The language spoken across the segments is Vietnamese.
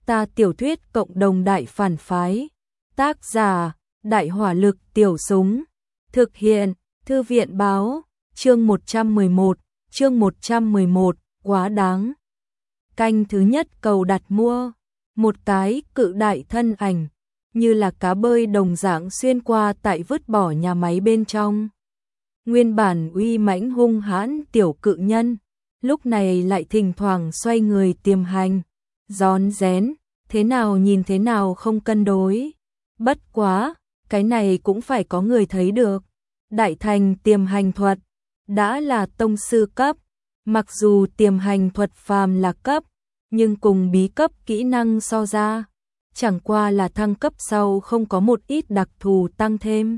Ta tiểu thuyết cộng đồng đại phản phái. Tác giả, Đại hỏa lực tiểu súng. Thực hiện, Thư viện báo, chương 111, quá đáng. Canh thứ nhất cầu đặt mua. Một cái cự đại thân ảnh, như là cá bơi đồng dạng xuyên qua tại vứt bỏ nhà máy bên trong. Nguyên bản uy mãnh hung hãn tiểu cự nhân, lúc này lại thỉnh thoảng xoay người tiềm hành, rón rén, thế nào nhìn thế nào không cân đối. Bất quá, cái này cũng phải có người thấy được. Đại thành tiềm hành thuật, đã là tông sư cấp, mặc dù tiềm hành thuật phàm là cấp, nhưng cùng bí cấp kỹ năng so ra, chẳng qua là thăng cấp sau không có một ít đặc thù tăng thêm.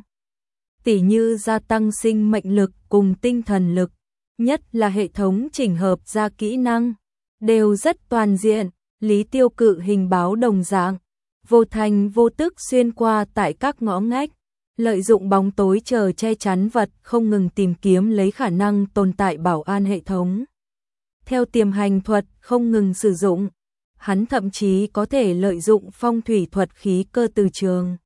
Tỉ như gia tăng sinh mệnh lực cùng tinh thần lực, nhất là hệ thống chỉnh hợp ra kỹ năng, đều rất toàn diện. Lý Tiêu cự hình báo đồng dạng, vô thành vô tức xuyên qua tại các ngõ ngách, lợi dụng bóng tối chờ che chắn vật không ngừng tìm kiếm lấy khả năng tồn tại bảo an hệ thống. Theo tiềm hành thuật không ngừng sử dụng, hắn thậm chí có thể lợi dụng phong thủy thuật khí cơ từ trường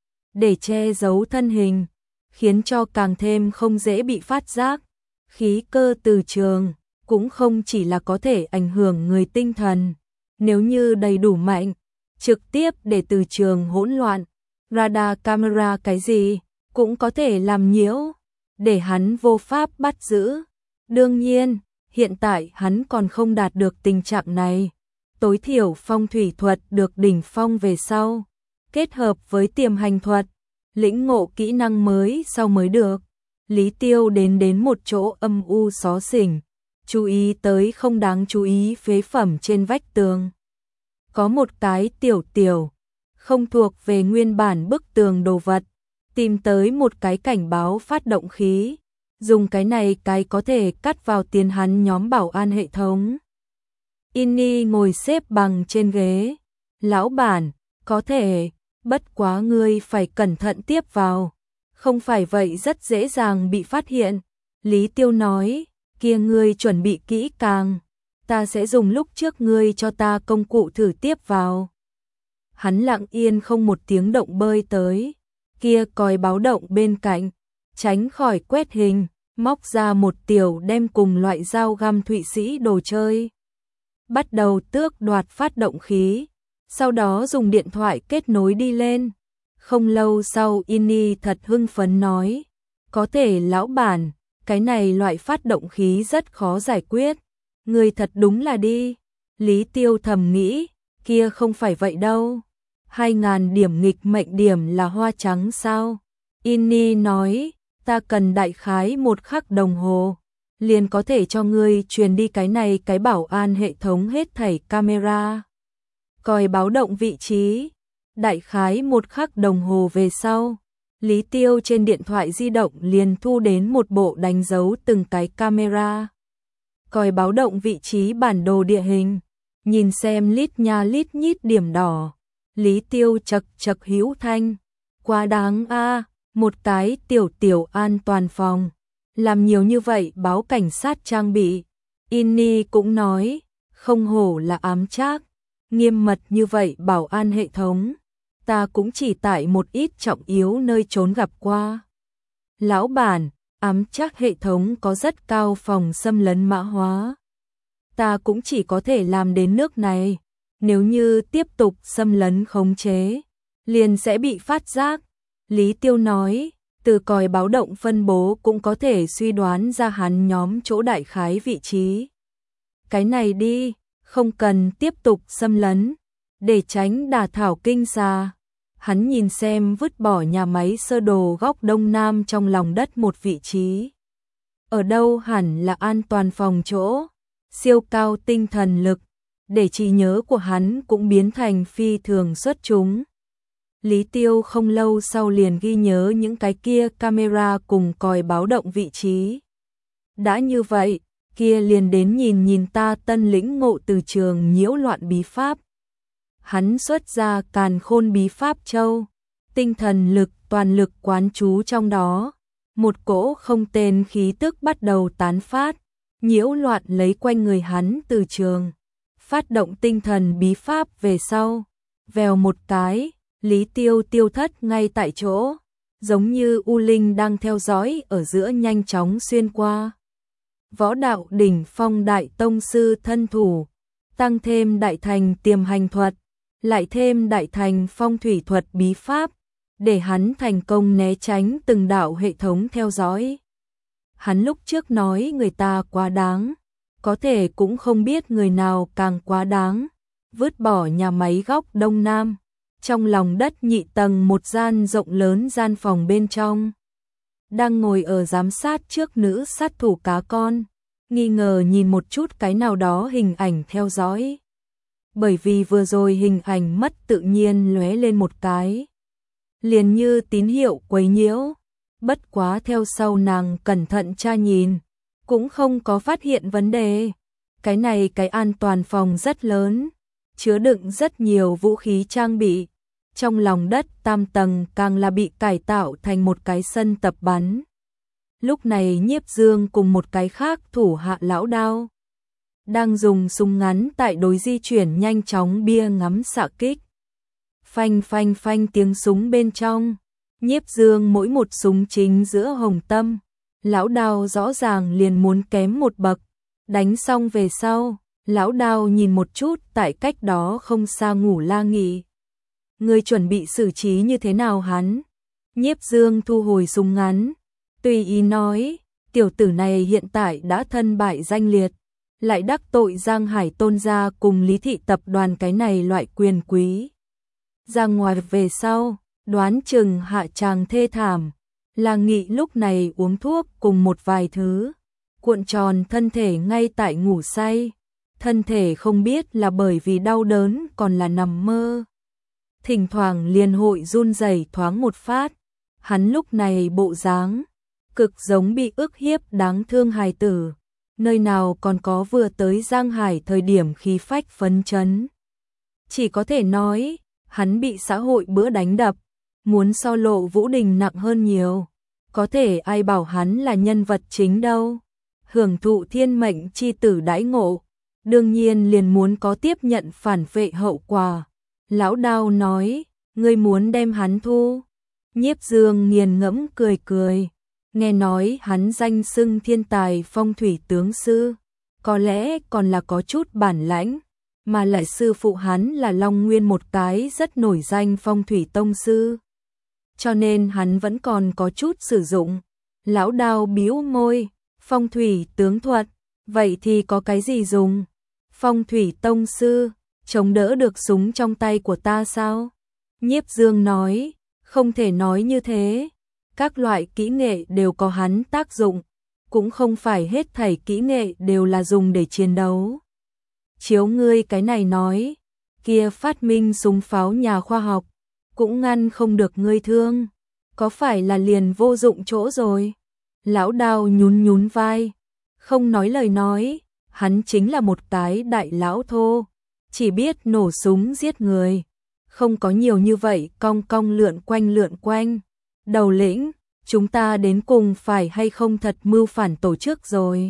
để che giấu thân hình, khiến cho càng thêm không dễ bị phát giác. Khí cơ từ trường cũng không chỉ là có thể ảnh hưởng người tinh thần, nếu như đầy đủ mạnh, trực tiếp để từ trường hỗn loạn, radar camera cái gì cũng có thể làm nhiễu, để hắn vô pháp bắt giữ. Đương nhiên, hiện tại hắn còn không đạt được tình trạng này. Tối thiểu phong thủy thuật được đỉnh phong về sau, kết hợp với tiềm hành thuật, lĩnh ngộ kỹ năng mới sau mới được. Lý Tiêu đến một chỗ âm u xó xỉnh, chú ý tới không đáng chú ý phế phẩm trên vách tường. Có một cái tiểu, không thuộc về nguyên bản bức tường đồ vật, tìm tới một cái cảnh báo phát động khí, dùng cái này cái có thể cắt vào tiền hắn nhóm bảo an hệ thống. Inni ngồi xếp bằng trên ghế, lão bản, có thể, bất quá ngươi phải cẩn thận tiếp vào, không phải vậy rất dễ dàng bị phát hiện. Lý Tiêu nói, kia ngươi chuẩn bị kỹ càng, ta sẽ dùng lúc trước ngươi cho ta công cụ thử tiếp vào. Hắn lặng yên không một tiếng động bơi tới, kia còi báo động bên cạnh, tránh khỏi quét hình, móc ra một tiểu đem cùng loại dao găm Thụy Sĩ đồ chơi. Bắt đầu tước đoạt phát động khí, sau đó dùng điện thoại kết nối đi lên. Không lâu sau Inni thật hưng phấn nói, có thể lão bản, cái này loại phát động khí rất khó giải quyết. Người thật đúng là đi. Lý Tiêu thầm nghĩ, kia không phải vậy đâu. 2000 điểm nghịch mệnh điểm là hoa trắng sao? Inni nói, ta cần đại khái 1 khắc đồng hồ, liền có thể cho ngươi truyền đi cái này cái bảo an hệ thống hết thảy camera. Còi báo động vị trí, đại khái 1 khắc đồng hồ về sau, Lý Tiêu trên điện thoại di động liền thu đến một bộ đánh dấu từng cái camera. Còi báo động vị trí bản đồ địa hình, nhìn xem lít nha lít nhít điểm đỏ. Lý Tiêu chật hữu thanh, quá đáng a, một cái tiểu an toàn phòng, làm nhiều như vậy báo cảnh sát trang bị. Inni cũng nói, không hổ là ám trác, nghiêm mật như vậy bảo an hệ thống, ta cũng chỉ tại một ít trọng yếu nơi trốn gặp qua. Lão bản, ám trác hệ thống có rất cao phòng xâm lấn mã hóa, ta cũng chỉ có thể làm đến nước này, nếu như tiếp tục xâm lấn khống chế, liền sẽ bị phát giác. Lý Tiêu nói, từ còi báo động phân bố cũng có thể suy đoán ra hắn nhóm chỗ đại khái vị trí. Cái này đi, không cần tiếp tục xâm lấn, để tránh đả thảo kinh xa. Hắn nhìn xem vứt bỏ nhà máy sơ đồ góc đông nam trong lòng đất một vị trí. Ở đâu hẳn là an toàn phòng chỗ, siêu cao tinh thần lực, để trí nhớ của hắn cũng biến thành phi thường xuất chúng. Lý Tiêu không lâu sau liền ghi nhớ những cái kia camera cùng còi báo động vị trí. Đã như vậy, kia liền đến nhìn ta tân lĩnh ngộ từ trường nhiễu loạn bí pháp. Hắn xuất ra càn khôn bí pháp châu, tinh thần lực toàn lực quán trú trong đó. Một cỗ không tên khí tức bắt đầu tán phát, nhiễu loạn lấy quanh người hắn từ trường. phát động tinh thần bí pháp về sau, vèo một cái, Lý Tiêu tiêu thất ngay tại chỗ, giống như U Linh đang theo dõi ở giữa nhanh chóng xuyên qua. Võ đạo đỉnh phong đại tông sư thân thủ, tăng thêm đại thành tiềm hành thuật, lại thêm đại thành phong thủy thuật bí pháp, để hắn thành công né tránh từng đạo hệ thống theo dõi. Hắn lúc trước nói người ta quá đáng, có thể cũng không biết người nào càng quá đáng, vứt bỏ nhà máy góc Đông Nam, trong lòng đất nhị tầng một gian rộng lớn gian phòng bên trong. Đang ngồi ở giám sát trước nữ sát thủ cá con, nghi ngờ nhìn một chút cái nào đó hình ảnh theo dõi. Bởi vì vừa rồi hình ảnh mất tự nhiên lóe lên một cái, liền như tín hiệu quấy nhiễu, bất quá theo sau nàng cẩn thận tra nhìn, cũng không có phát hiện vấn đề. Cái này cái an toàn phòng rất lớn, chứa đựng rất nhiều vũ khí trang bị, trong lòng đất tam tầng càng là bị cải tạo thành một cái sân tập bắn. Lúc này Nhiếp Dương cùng một cái khác thủ hạ lão đao, đang dùng súng ngắn tại đối di chuyển nhanh chóng bia ngắm xạ kích. Phanh phanh phanh tiếng súng bên trong, Nhiếp Dương mỗi một súng chính giữa hồng tâm, lão đao rõ ràng liền muốn kém một bậc. Đánh xong về sau, lão đao nhìn một chút tại cách đó không xa Ngũ La Nghị. Người chuẩn bị xử trí như thế nào hắn? Nhiếp Dương thu hồi súng ngắn, tùy ý nói, tiểu tử này hiện tại đã thân bại danh liệt, lại đắc tội Giang Hải Tôn gia cùng Lý Thị tập đoàn cái này loại quyền quý. Ra ngoài về sau, đoán chừng hạ tràng thê thảm. La Nghị lúc này uống thuốc cùng một vài thứ, cuộn tròn thân thể ngay tại ngủ say, thân thể không biết là bởi vì đau đớn còn là nằm mơ. Thỉnh thoảng liền hội run rẩy thoáng một phát, hắn lúc này bộ dáng cực giống bị ức hiếp đáng thương hài tử, nơi nào còn có vừa tới Giang Hải thời điểm khí phách phấn chấn. Chỉ có thể nói, hắn bị xã hội bữa đánh đập, muốn so Lộ Vũ Đình nặng hơn nhiều. Có thể ai bảo hắn là nhân vật chính đâu. Hưởng thụ thiên mệnh chi tử đãi ngộ, đương nhiên liền muốn có tiếp nhận phản vệ hậu quả. Lão đao nói, ngươi muốn đem hắn thu. Nhiếp Dương nghiền ngẫm cười cười, nghe nói hắn danh xưng thiên tài phong thủy tướng sư, có lẽ còn là có chút bản lãnh, mà lại sư phụ hắn là Long Nguyên một cái rất nổi danh phong thủy tông sư, cho nên hắn vẫn còn có chút sử dụng. Lão đao bĩu môi, phong thủy tướng thuật, vậy thì có cái gì dùng? Phong thủy tông sư, chống đỡ được súng trong tay của ta sao? Nhiếp Dương nói, không thể nói như thế, các loại kỹ nghệ đều có hắn tác dụng, cũng không phải hết thảy kỹ nghệ đều là dùng để chiến đấu. Chiếu ngươi cái này nói, kia phát minh súng pháo nhà khoa học, cũng ngăn không được ngươi thương, có phải là liền vô dụng chỗ rồi? Lão đao nhún nhún vai, không nói lời nói, hắn chính là một cái đại lão thô, chỉ biết nổ súng giết người, không có nhiều như vậy cong cong lượn quanh. Đầu lĩnh, chúng ta đến cùng phải hay không thật mưu phản tổ chức rồi?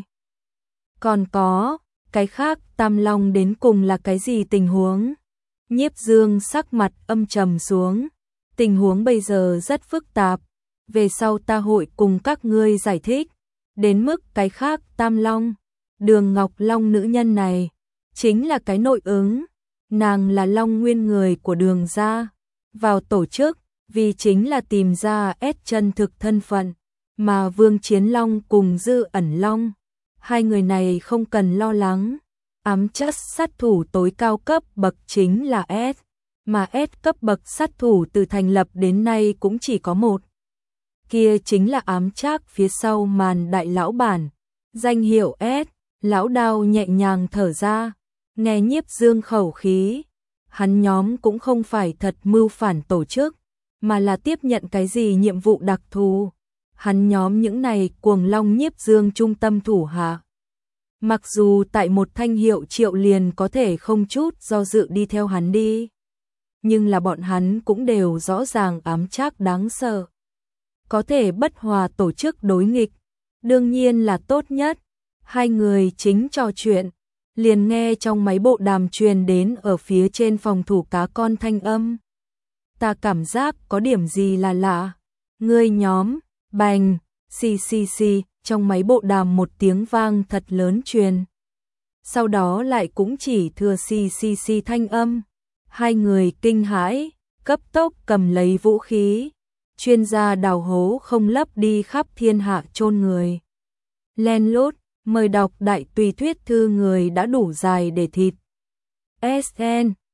Còn có, cái khác Tam Long đến cùng là cái gì tình huống? Nhiếp Dương sắc mặt âm trầm xuống, tình huống bây giờ rất phức tạp, về sau ta hội cùng các ngươi giải thích, đến mức cái khác Tam Long, Đường Ngọc Long nữ nhân này, chính là cái nội ứng, nàng là Long Nguyên người của Đường gia, vào tổ chức, vì chính là tìm ra chân thực thân phận, mà Vương Chiến Long cùng Dư Ẩn Long, hai người này không cần lo lắng, ám chất sát thủ tối cao cấp bậc chính là S, mà S cấp bậc sát thủ từ thành lập đến nay cũng chỉ có một. Kia chính là ám trác phía sau màn đại lão bản, danh hiệu S. Lão đao nhẹ nhàng thở ra, nghe Nhiếp Dương khẩu khí, hắn nhóm cũng không phải thật mưu phản tổ chức, mà là tiếp nhận cái gì nhiệm vụ đặc thù. Hắn nhóm những này cuồng long Nhiếp Dương trung tâm thủ hạ, mặc dù tại một thanh hiệu triệu liền có thể không chút do dự đi theo hắn đi, nhưng là bọn hắn cũng đều rõ ràng ám trác đáng sợ. Có thể bất hòa tổ chức đối nghịch, đương nhiên là tốt nhất. Hai người chính trò chuyện, Liền nghe trong máy bộ đàm truyền đến ở phía trên phòng thủ cá con thanh âm. Ta cảm giác có điểm gì là lạ. Ngươi nhóm, bành, xì, trong máy bộ đàm một tiếng vang thật lớn truyền. Sau đó lại cũng chỉ thừa xì thanh âm. Hai người kinh hãi, cấp tốc cầm lấy vũ khí. Chuyên gia đào hố không lấp đi khắp thiên hạ chôn người. Len lút, mời đọc đại tùy thuyết thư người đã đủ dài để thịt. SN